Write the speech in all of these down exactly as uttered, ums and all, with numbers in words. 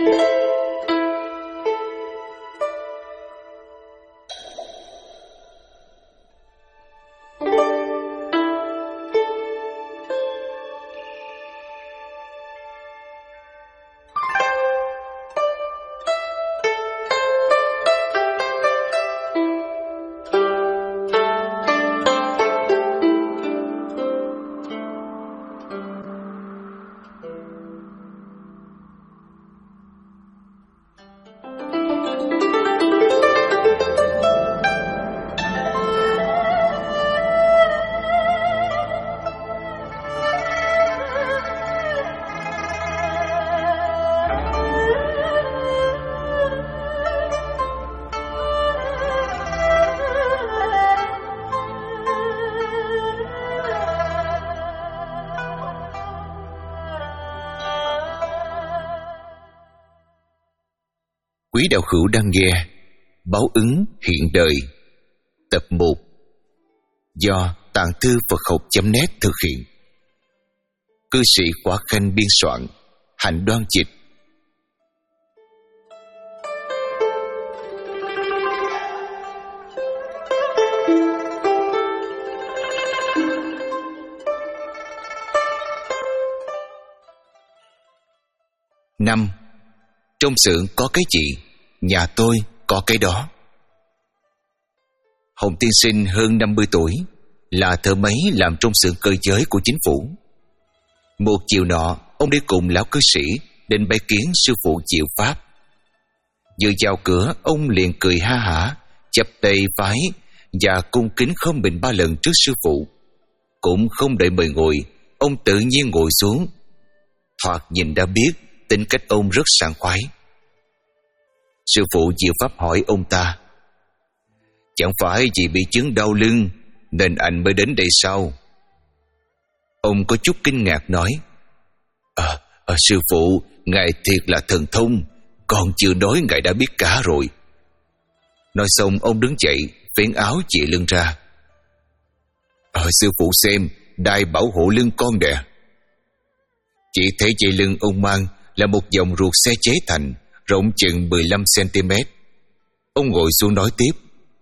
Quý đạo hữu đang nghe Báo ứng hiện đời tập một do Tạng Thư Phật Học chấm net thực hiện. Cư sĩ Khỏa Khanh biên soạn, Hạnh Đoan dịch. Năm. Trong xưởng có cái gì, nhà tôi có cái đó. Hồng tiên sinh hơn năm mươi tuổi, là thợ máy làm trong xưởng cơ giới của chính phủ. Một chiều nọ, ông đi cùng lão cư sĩ đến bái kiến sư phụ Diệu Pháp. Vừa vào cửa, ông liền cười ha hả, chắp tay vái và cung kính khom mình ba lần trước sư phụ. Cũng không đợi mời ngồi, ông tự nhiên ngồi xuống. Thoạt nhìn đã biết tính cách ông rất sảng khoái. Sư phụ Diệu Pháp hỏi ông ta: "Chẳng phải vì bị chứng đau lưng nên anh mới đến đây sao?" Ông có chút kinh ngạc nói: à, à, Sư phụ, ngài thiệt là thần thông, còn chưa nói ngài đã biết cả rồi." Nói xong ông đứng dậy, vén áo chỉ lưng ra. à, Sư phụ xem, đai bảo hộ lưng con nè. Chỉ thấy dây lưng ông mang là một dòng ruột xe chế thành, rộng chừng mười lăm xăng-ti-mét. Ông ngồi xuống nói tiếp: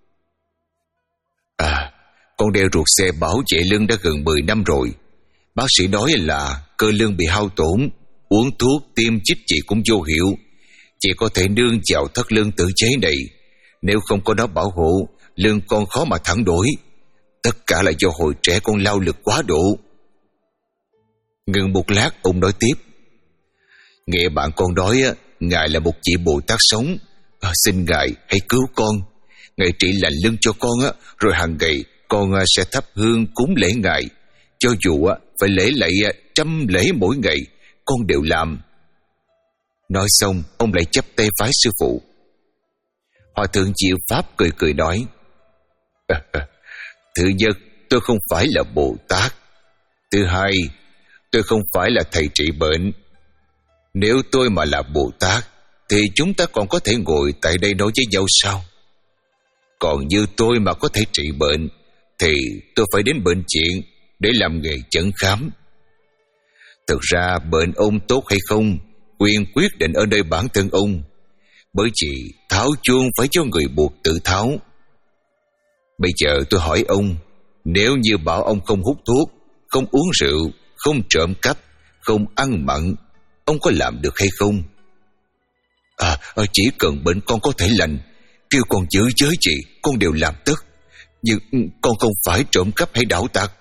À, con đeo ruột xe bảo vệ lưng đã gần mười năm rồi. Bác sĩ nói là cơ lưng bị hao tổn, uống thuốc tiêm chích trị cũng vô hiệu, chỉ có thể nương vào thắt lưng tự chế này. Nếu không có nó bảo hộ, lưng con khó mà thẳng đổi. Tất cả là do hồi trẻ con lao lực quá độ. Ngừng một lát, ông nói tiếp: Nghe bạn con nói, ngài là một vị Bồ Tát sống, à, xin ngài hãy cứu con. Ngài trị lành lưng cho con, rồi hàng ngày con sẽ thắp hương cúng lễ ngài. Cho dù phải lễ lạy trăm lễ mỗi ngày, con đều làm. Nói xong, ông lại chắp tay vái sư phụ. Hòa thượng Diệu Pháp cười cười nói: à, à, Thứ nhất, tôi không phải là Bồ Tát. Thứ hai, tôi không phải là thầy trị bệnh. Nếu tôi mà là Bồ Tát thì chúng ta còn có thể ngồi tại đây nói với nhau sao? Còn như tôi mà có thể trị bệnh thì tôi phải đến bệnh viện để làm nghề chẩn khám. Thực ra bệnh ông tốt hay không, quyền quyết định ở nơi bản thân ông. Bởi vì tháo chuông phải cho người buộc tự tháo. Bây giờ tôi hỏi ông, nếu như bảo ông không hút thuốc, không uống rượu, không trộm cắp, không ăn mặn, ông có làm được hay không? À, chỉ cần bệnh con có thể lành, kêu con giữ giới gì, con đều làm tất. Nhưng con không phải trộm cắp hay đảo tặc.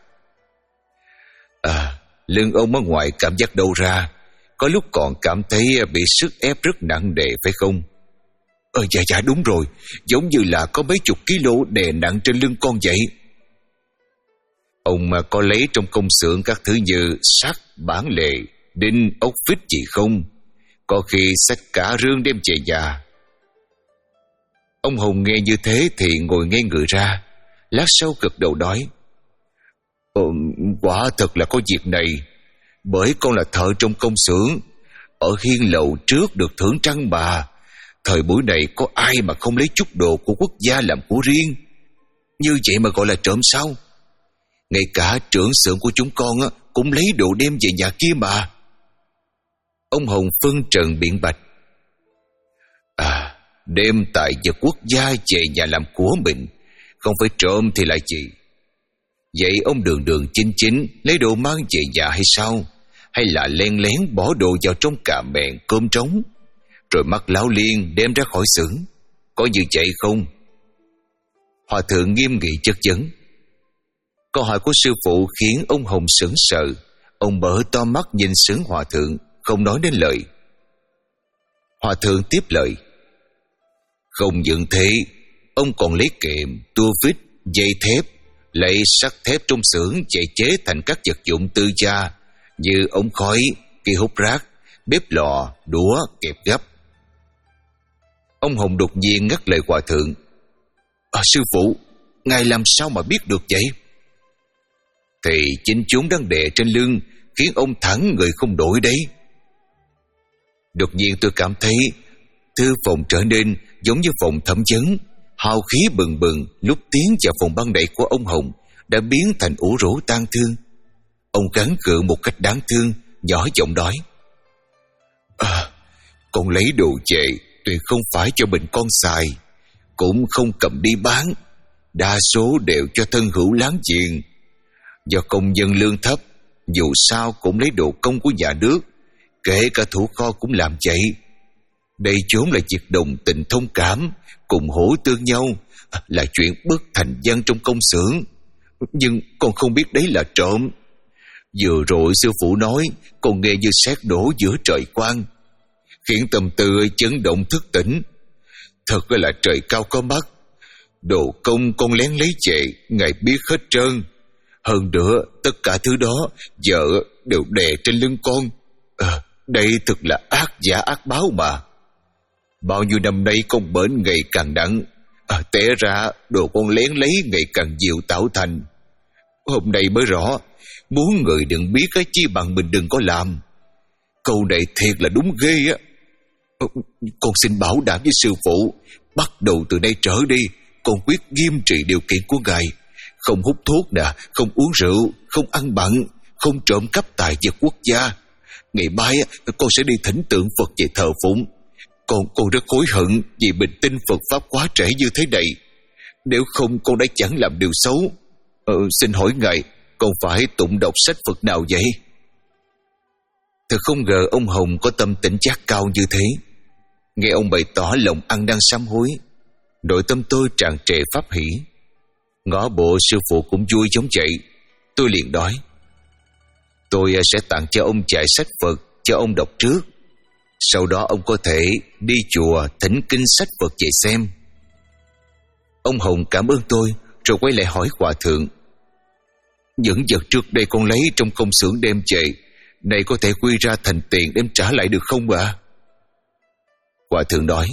À, lưng ông ở ngoài cảm giác đâu ra? Có lúc còn cảm thấy bị sức ép rất nặng nề phải không? Ờ dạ dạ đúng rồi, giống như là có mấy chục kilo đè nặng trên lưng con vậy. Ông mà có lấy trong công xưởng các thứ như sắt, bản lề, đinh, ốc vít gì không? Có khi xách cả rương đem về nhà. Ông Hùng nghe như thế thì ngồi ngay người ra, lát sau gật đầu nói: Ờ, quả thật là có việc này. Bởi con là thợ trong công xưởng, ở hiên lầu trước được thưởng trăng bà. Thời buổi này có ai mà không lấy chút đồ của quốc gia làm của riêng? Như vậy mà gọi là trộm sao? Ngay cả trưởng xưởng của chúng con á, cũng lấy đồ đem về nhà kia mà. Ông Hồng phân trần biện bạch: À, đem tài vật quốc gia về nhà làm của mình, không phải trộm thì là gì? Vậy ông đường đường chính chính lấy đồ mang về nhà hay sao? Hay là len lén bỏ đồ vào trong cà mẹn cơm trống, rồi mắt láo liên đem ra khỏi xưởng? Có như vậy không? Hòa thượng nghiêm nghị chất vấn. Câu hỏi của sư phụ khiến ông Hồng sững sờ. Ông mở to mắt nhìn xưởng hòa thượng, không nói nên lời. Hòa thượng tiếp lời. Không những thế, ông còn lấy kềm, tua vít, dây thép, lấy sắt thép trong xưởng chạy chế thành các vật dụng tư gia như ống khói, cây hút rác, bếp lò, đũa, kẹp gấp. Ông Hồng đột nhiên ngắt lời hòa thượng. À, sư phụ, ngài làm sao mà biết được vậy? Thì chính chúng đang đè trên lưng, khiến ông thẳng người không đổi đấy. Đột nhiên tôi cảm thấy thư phòng trở nên giống như phòng thẩm vấn, hào khí bừng bừng. Lúc tiến vào phòng băng đẩy của ông Hồng đã biến thành ủ rũ tang thương. Ông gắng gượng một cách đáng thương, nhỏ giọng nói. À, con lấy đồ về tuyệt không phải cho mình con xài, cũng không cầm đi bán, đa số đều cho thân hữu láng giềng. Do công nhân lương thấp, dù sao cũng lấy đồ công của nhà nước, kể cả thủ kho cũng làm vậy. Đây vốn là việc đồng tình thông cảm, cùng hỗ tương nhau, là chuyện bất thành văn trong công xưởng. Nhưng con không biết đấy là trộm. Vừa rồi sư phụ nói, con nghe như sét đổ giữa trời quang, khiến tâm tư chấn động thức tỉnh. Thật là trời cao có mắt, đồ công con lén lấy về, ngài biết hết trơn. Hơn nữa, tất cả thứ đó giờ đều đè trên lưng con. À, đây thật là ác giả ác báo mà. Bao nhiêu năm nay con bệnh ngày càng nặng, à, té ra đồ con lén lấy ngày càng nhiều tạo thành. Hôm nay mới rõ, muốn người đừng biết cái chi bằng mình đừng có làm. Câu này thiệt là đúng ghê á. Con xin bảo đảm với sư phụ, bắt đầu từ nay trở đi, con quyết nghiêm trị điều kiện của ngài. Không hút thuốc nè, không uống rượu, không ăn bặn, không trộm cắp tài vật quốc gia. Ngày mai con sẽ đi thỉnh tượng Phật về thờ phụng. Con con rất hối hận vì mình tin Phật Pháp quá trễ như thế này. Nếu không con đã chẳng làm điều xấu. Ờ, xin hỏi ngài, con phải tụng đọc sách Phật nào vậy? Thật không ngờ ông Hồng có tâm tỉnh giác cao như thế. Nghe ông bày tỏ lòng ăn năn sám hối, nội tâm tôi tràn trề pháp hỷ. Ngõ bộ sư phụ cũng vui giống vậy. Tôi liền nói, tôi sẽ tặng cho ông trại sách Phật cho ông đọc trước. Sau đó ông có thể đi chùa thỉnh kinh sách Phật về xem. Ông Hồng cảm ơn tôi, rồi quay lại hỏi hòa thượng. Những vật trước đây con lấy trong công xưởng đem về, này có thể quy ra thành tiền đem trả lại được không ạ? À? Hòa thượng nói,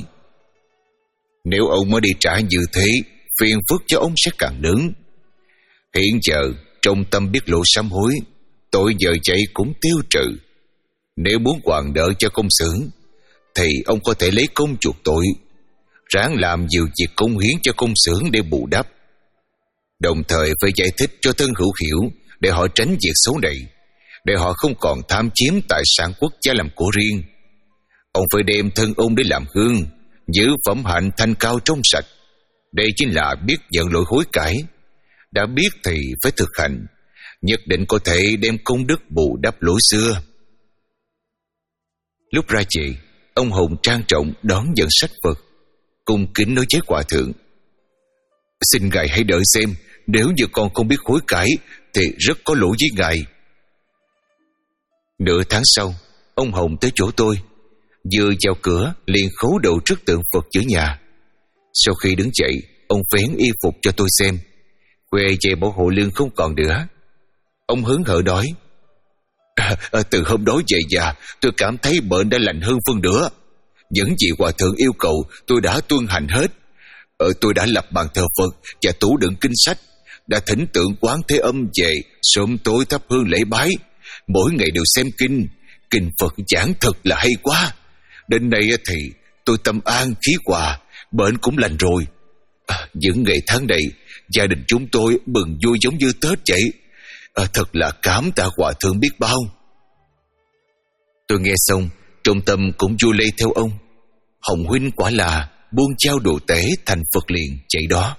nếu ông mới đi trả như thế, phiền phức cho ông sẽ càng lớn. Hiện giờ trong tâm biết lộ sám hối, tội giờ chạy cũng tiêu trừ. Nếu muốn hoàn nợ cho công xưởng, thì ông có thể lấy công chuộc tội, ráng làm nhiều việc công hiến cho công xưởng để bù đắp. Đồng thời phải giải thích cho thân hữu hiểu, để họ tránh việc xấu này, để họ không còn tham chiếm tài sản quốc gia làm của riêng. Ông phải đem thân ông để làm gương, giữ phẩm hạnh thanh cao trong sạch. Đây chính là biết nhận lỗi hối cải. Đã biết thì phải thực hành, nhất định có thể đem công đức bù đắp lỗi xưa. Lúc ra về, ông Hùng trang trọng đón nhận sách Phật, cung kính nói với hòa thượng, xin ngài hãy đợi xem, nếu như con không biết hối cải thì rất có lỗi với ngài. Nửa tháng sau, ông Hồng tới chỗ tôi, vừa vào cửa liền khấu đầu trước tượng Phật giữa nhà. Sau khi đứng dậy, ông vén y phục cho tôi xem, quê về bảo hộ lương không còn nữa. Ông hớn hở nói, à, à, từ hôm đó về già, tôi cảm thấy bệnh đã lành hơn phân nửa. Những gì hòa thượng yêu cầu tôi đã tuân hành hết. Ờ, tôi đã lập bàn thờ Phật và tủ đựng kinh sách, đã thỉnh tượng Quán Thế Âm về sớm tối thắp hương lễ bái, mỗi ngày đều xem kinh. Kinh Phật giảng thật là hay quá. Đến nay thì tôi tâm an khí hòa, bệnh cũng lành rồi. À, những ngày tháng này, gia đình chúng tôi mừng vui giống như Tết vậy. À, thật là cảm tạ hòa thượng biết bao. Tôi nghe xong, trong tâm cũng vui lây theo ông. Hồng huynh quả là buông trao đồ tế thành Phật liền chạy đó.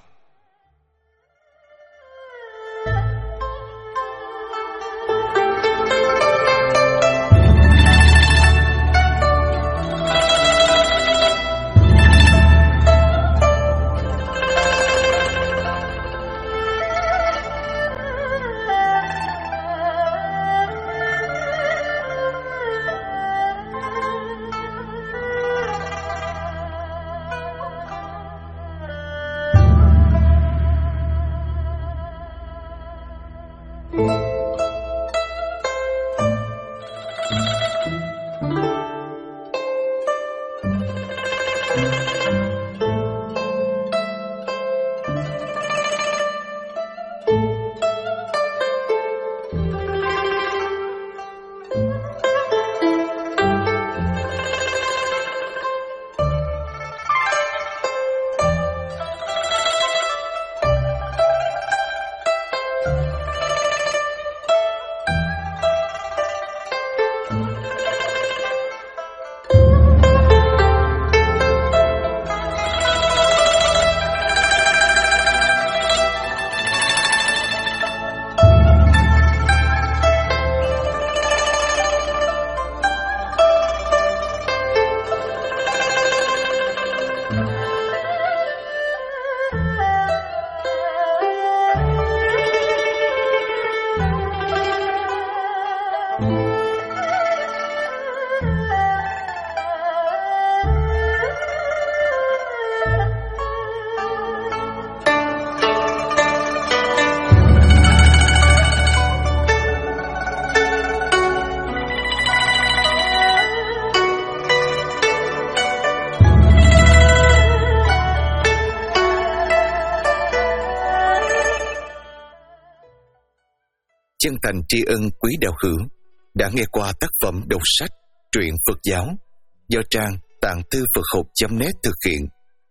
Chân thành tri ân quý đạo hữu đã nghe qua tác phẩm đọc sách truyện Phật giáo do trang tạng thư Phật học chấm net thực hiện.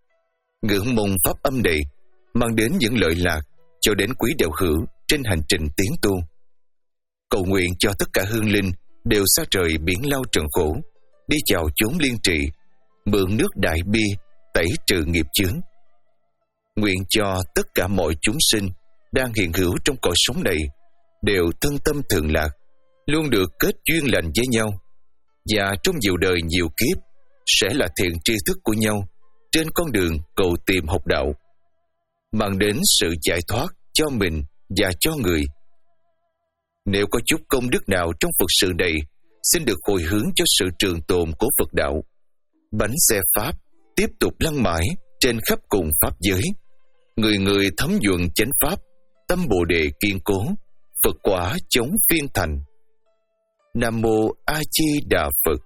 Ngưỡng mong pháp âm này mang đến những lợi lạc cho đến quý đạo hữu trên hành trình tiến tu. Cầu nguyện cho tất cả hương linh đều xa trời biển lao trần khổ, đi chào chốn liên trì, mượn nước đại bi tẩy trừ nghiệp chướng. Nguyện cho tất cả mọi chúng sinh đang hiện hữu trong cõi sống này đều thân tâm thượng lạc, luôn được kết duyên lành với nhau, và trong nhiều đời nhiều kiếp sẽ là thiện tri thức của nhau trên con đường cầu tìm học đạo, mang đến sự giải thoát cho mình và cho người. Nếu có chút công đức nào trong Phật sự này, xin được hồi hướng cho sự trường tồn của Phật đạo. Bánh xe Pháp tiếp tục lăn mãi trên khắp cùng Pháp giới, người người thấm nhuận chánh Pháp, tâm Bồ Đề kiên cố, Phật quả chống phiên thành. Nam Mô A Di Đà Phật.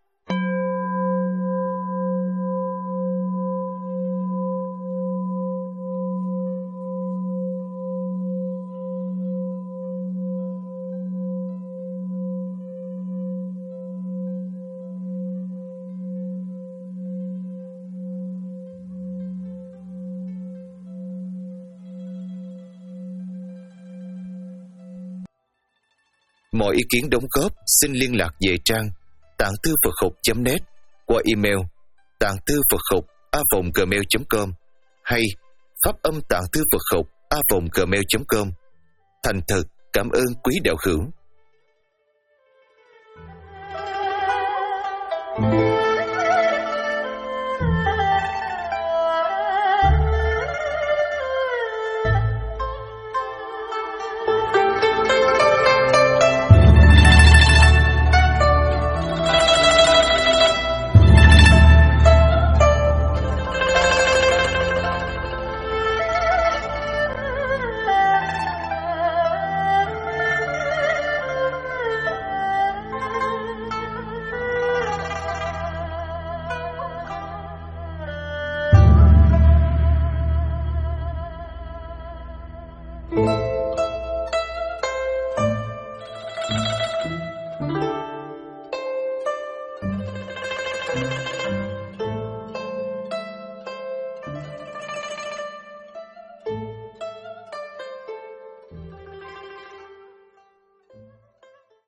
Mọi ý kiến đóng góp xin liên lạc về trang tạng thư Phật học chấm net qua email tạng thư Phật học a vòng gmail chấm com hay pháp âm tạng thư Phật học a vòng gmail chấm com. Thành thật cảm ơn quý đạo hữu.